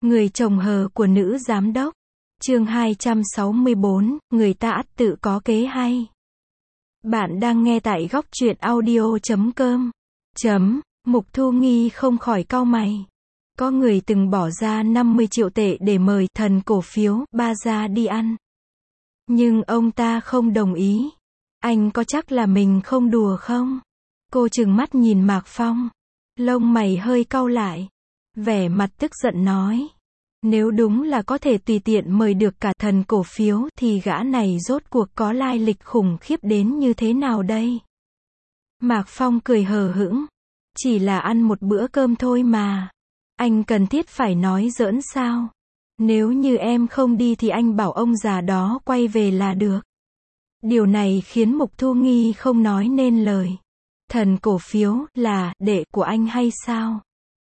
Người chồng hờ của nữ giám đốc. Chương 264, người ta ắt tự có kế hay. Bạn đang nghe tại góc truyện audio.com. Mục Thu Nghi không khỏi cau mày. Có người từng bỏ ra 50 triệu tệ để mời thần cổ phiếu Baza đi ăn. Nhưng ông ta không đồng ý. Anh có chắc là mình không đùa không? Cô trừng mắt nhìn Mạc Phong. Lông mày hơi cau lại. Vẻ mặt tức giận nói. Nếu đúng là có thể tùy tiện mời được cả thần cổ phiếu thì gã này rốt cuộc có lai lịch khủng khiếp đến như thế nào đây? Mạc Phong cười hờ hững. Chỉ là ăn một bữa cơm thôi mà. Anh cần thiết phải nói giỡn sao? Nếu như em không đi thì anh bảo ông già đó quay về là được. Điều này khiến Mục Thu Nghi không nói nên lời. Thần cổ phiếu là đệ của anh hay sao?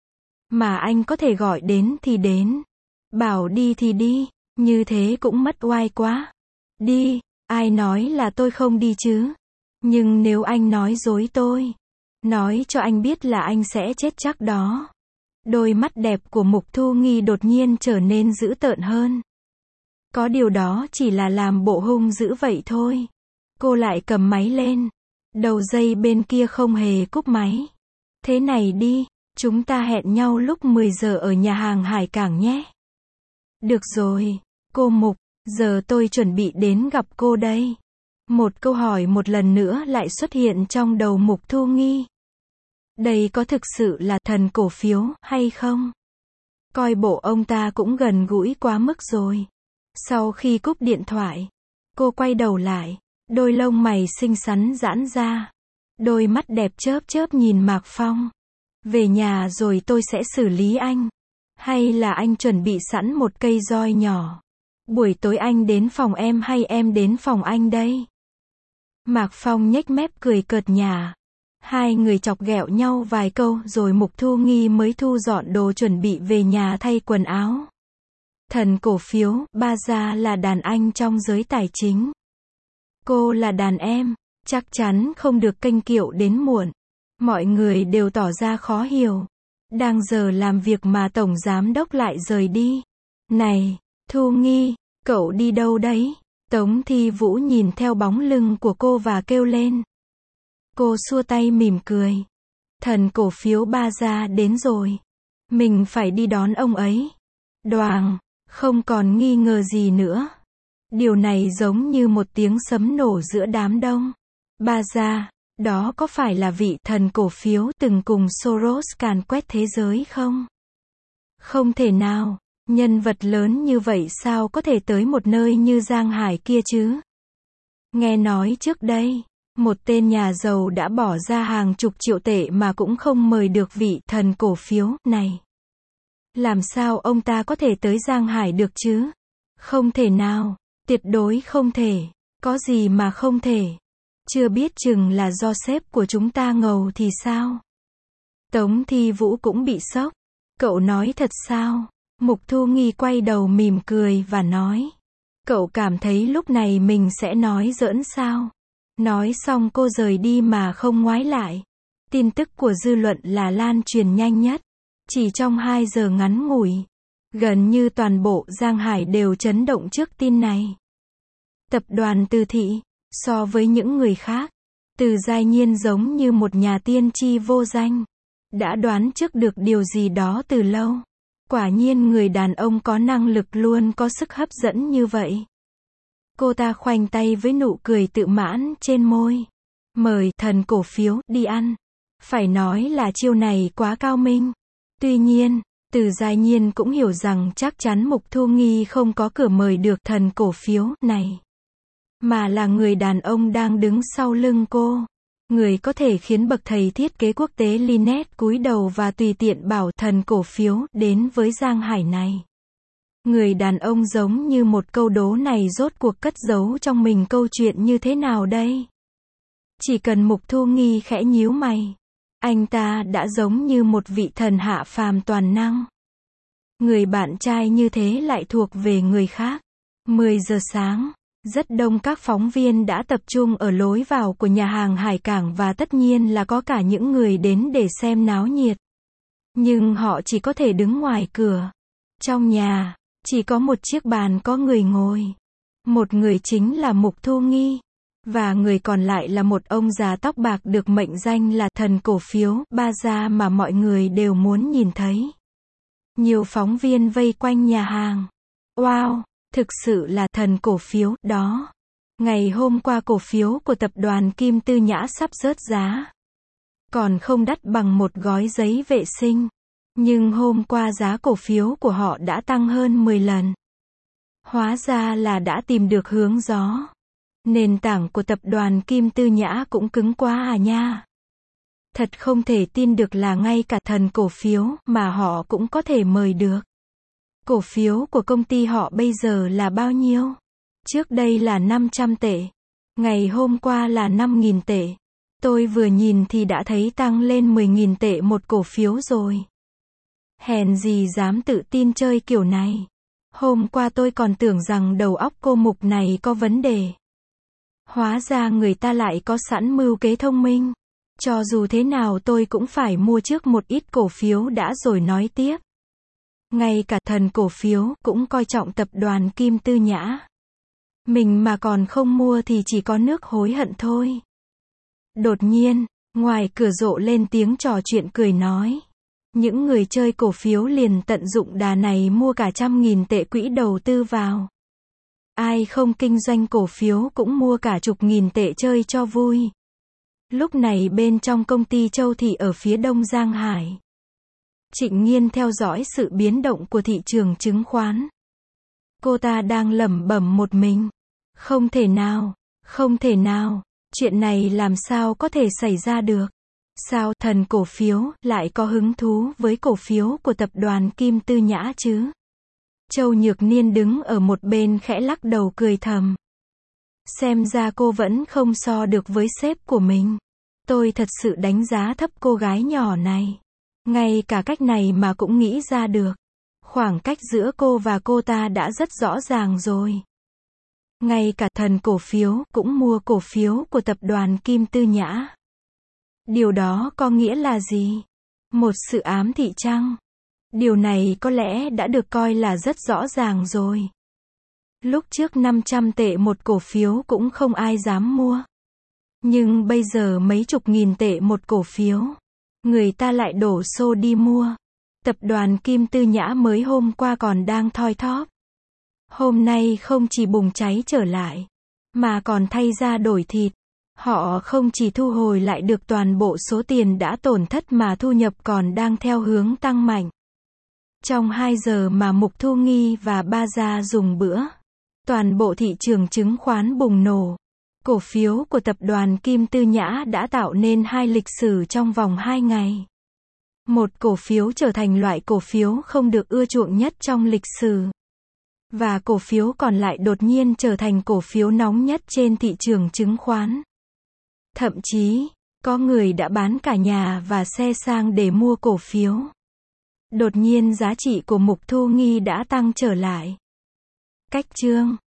Mà anh có thể gọi đến thì đến. Bảo đi thì đi, như thế cũng mất oai quá. Đi, ai nói là tôi không đi chứ? Nhưng nếu anh nói dối tôi, nói cho anh biết là anh sẽ chết chắc đó. Đôi mắt đẹp của Mục Thu Nghi đột nhiên trở nên dữ tợn hơn. Có điều đó chỉ là làm bộ hung dữ vậy thôi. Cô lại cầm máy lên. Đầu dây bên kia không hề cúp máy. Thế này đi, chúng ta hẹn nhau lúc 10 giờ ở nhà hàng Hải Cảng nhé. Được rồi, cô Mục, giờ tôi chuẩn bị đến gặp cô đây. Một câu hỏi một lần nữa lại xuất hiện trong đầu Mục Thu Nghi. Đây có thực sự là thần cổ phiếu hay không? Coi bộ ông ta cũng gần gũi quá mức rồi. Sau khi cúp điện thoại, cô quay đầu lại, đôi lông mày xinh xắn giãn ra. Đôi mắt đẹp chớp chớp nhìn Mạc Phong. Về nhà rồi tôi sẽ xử lý anh. Hay là anh chuẩn bị sẵn một cây roi nhỏ? Buổi tối anh đến phòng em hay em đến phòng anh đây? Mạc Phong nhếch mép cười cợt nhả. Hai người chọc ghẹo nhau vài câu rồi Mục Thu Nghi mới thu dọn đồ chuẩn bị về nhà thay quần áo. Thần cổ phiếu Baza là đàn anh trong giới tài chính. Cô là đàn em, chắc chắn không được kênh kiệu đến muộn. Mọi người đều tỏ ra khó hiểu. Đang giờ làm việc mà tổng giám đốc lại rời đi. Này, Thu Nghi, cậu đi đâu đấy? Tống Thi Vũ nhìn theo bóng lưng của cô và kêu lên. Cô xua tay mỉm cười. Thần cổ phiếu Baza đến rồi. Mình phải đi đón ông ấy. Đoàng, không còn nghi ngờ gì nữa. Điều này giống như một tiếng sấm nổ giữa đám đông. Baza, đó có phải là vị thần cổ phiếu từng cùng Soros càn quét thế giới không? Không thể nào, nhân vật lớn như vậy sao có thể tới một nơi như Giang Hải kia chứ? Nghe nói trước đây, một tên nhà giàu đã bỏ ra hàng chục triệu tệ mà cũng không mời được vị thần cổ phiếu này. Làm sao ông ta có thể tới Giang Hải được chứ? Không thể nào, tuyệt đối không thể, có gì mà không thể. Chưa biết chừng là do sếp của chúng ta ngầu thì sao? Tống Thi Vũ cũng bị sốc. Cậu nói thật sao? Mục Thu Nghi quay đầu mỉm cười và nói. Cậu cảm thấy lúc này mình sẽ nói giỡn sao? Nói xong cô rời đi mà không ngoái lại. Tin tức của dư luận là lan truyền nhanh nhất. Chỉ trong 2 giờ ngắn ngủi, gần như toàn bộ Giang Hải đều chấn động trước tin này. Tập đoàn Từ Thị, so với những người khác, Từ Giai Nhiên giống như một nhà tiên tri vô danh. Đã đoán trước được điều gì đó từ lâu. Quả nhiên người đàn ông có năng lực luôn có sức hấp dẫn như vậy. Cô ta khoanh tay với nụ cười tự mãn trên môi. Mời thần cổ phiếu đi ăn. Phải nói là chiêu này quá cao minh. Tuy nhiên, Từ Giai Nhiên cũng hiểu rằng chắc chắn Mục Thu Nghi không có cửa mời được thần cổ phiếu này. Mà là người đàn ông đang đứng sau lưng cô. Người có thể khiến bậc thầy thiết kế quốc tế Linet cúi đầu và tùy tiện bảo thần cổ phiếu đến với Giang Hải này. Người đàn ông giống như một câu đố này rốt cuộc cất giấu trong mình câu chuyện như thế nào đây? Chỉ cần Mục Thu Nghi khẽ nhíu mày, anh ta đã giống như một vị thần hạ phàm toàn năng. Người bạn trai như thế lại thuộc về người khác. 10 giờ sáng, rất đông các phóng viên đã tập trung ở lối vào của nhà hàng Hải Cảng và tất nhiên là có cả những người đến để xem náo nhiệt. Nhưng họ chỉ có thể đứng ngoài cửa. Trong nhà, chỉ có một chiếc bàn có người ngồi. Một người chính là Mục Thu Nghi. Và người còn lại là một ông già tóc bạc được mệnh danh là thần cổ phiếu, Baza mà mọi người đều muốn nhìn thấy. Nhiều phóng viên vây quanh nhà hàng. Wow, thực sự là thần cổ phiếu, đó. Ngày hôm qua cổ phiếu của tập đoàn Kim Tư Nhã sắp rớt giá. Còn không đắt bằng một gói giấy vệ sinh. Nhưng hôm qua giá cổ phiếu của họ đã tăng hơn 10 lần. Hóa ra là đã tìm được hướng gió. Nền tảng của tập đoàn Kim Tư Nhã cũng cứng quá à nha. Thật không thể tin được là ngay cả thần cổ phiếu mà họ cũng có thể mời được. Cổ phiếu của công ty họ bây giờ là bao nhiêu? Trước đây là 500 tệ. Ngày hôm qua là 5.000 tệ. Tôi vừa nhìn thì đã thấy tăng lên 10.000 tệ một cổ phiếu rồi. Hèn gì dám tự tin chơi kiểu này. Hôm qua tôi còn tưởng rằng đầu óc cô Mục này có vấn đề. Hóa ra người ta lại có sẵn mưu kế thông minh. Cho dù thế nào tôi cũng phải mua trước một ít cổ phiếu đã rồi nói tiếp. Ngay cả thần cổ phiếu cũng coi trọng tập đoàn Kim Tư Nhã. Mình mà còn không mua thì chỉ có nước hối hận thôi. Đột nhiên, ngoài cửa rộ lên tiếng trò chuyện cười nói. Những người chơi cổ phiếu liền tận dụng đà này mua cả 100.000 tệ quỹ đầu tư vào. Ai không kinh doanh cổ phiếu cũng mua cả chục nghìn tệ chơi cho vui. Lúc này bên trong công ty Châu Thị ở phía đông Giang Hải, Trịnh Nghiên theo dõi sự biến động của thị trường chứng khoán. Cô ta đang lẩm bẩm một mình. Không thể nào, không thể nào, chuyện này làm sao có thể xảy ra được. Sao thần cổ phiếu lại có hứng thú với cổ phiếu của tập đoàn Kim Tư Nhã chứ? Châu Nhược Niên đứng ở một bên khẽ lắc đầu cười thầm. Xem ra cô vẫn không so được với sếp của mình. Tôi thật sự đánh giá thấp cô gái nhỏ này. Ngay cả cách này mà cũng nghĩ ra được. Khoảng cách giữa cô và cô ta đã rất rõ ràng rồi. Ngay cả thần cổ phiếu cũng mua cổ phiếu của tập đoàn Kim Tư Nhã. Điều đó có nghĩa là gì? Một sự ám thị chăng? Điều này có lẽ đã được coi là rất rõ ràng rồi. Lúc trước 500 tệ một cổ phiếu cũng không ai dám mua. Nhưng bây giờ mấy chục nghìn tệ một cổ phiếu, người ta lại đổ xô đi mua. Tập đoàn Kim Tư Nhã mới hôm qua còn đang thoi thóp. Hôm nay không chỉ bùng cháy trở lại, mà còn thay ra đổi thịt. Họ không chỉ thu hồi lại được toàn bộ số tiền đã tổn thất mà thu nhập còn đang theo hướng tăng mạnh. Trong 2 giờ mà Mục Thu Nghi và Baza dùng bữa, toàn bộ thị trường chứng khoán bùng nổ. Cổ phiếu của tập đoàn Kim Tư Nhã đã tạo nên 2 lịch sử trong vòng 2 ngày. Một cổ phiếu trở thành loại cổ phiếu không được ưa chuộng nhất trong lịch sử. Và cổ phiếu còn lại đột nhiên trở thành cổ phiếu nóng nhất trên thị trường chứng khoán. Thậm chí, có người đã bán cả nhà và xe sang để mua cổ phiếu. Đột nhiên giá trị của Mục Thu Nghi đã tăng trở lại. Cách chương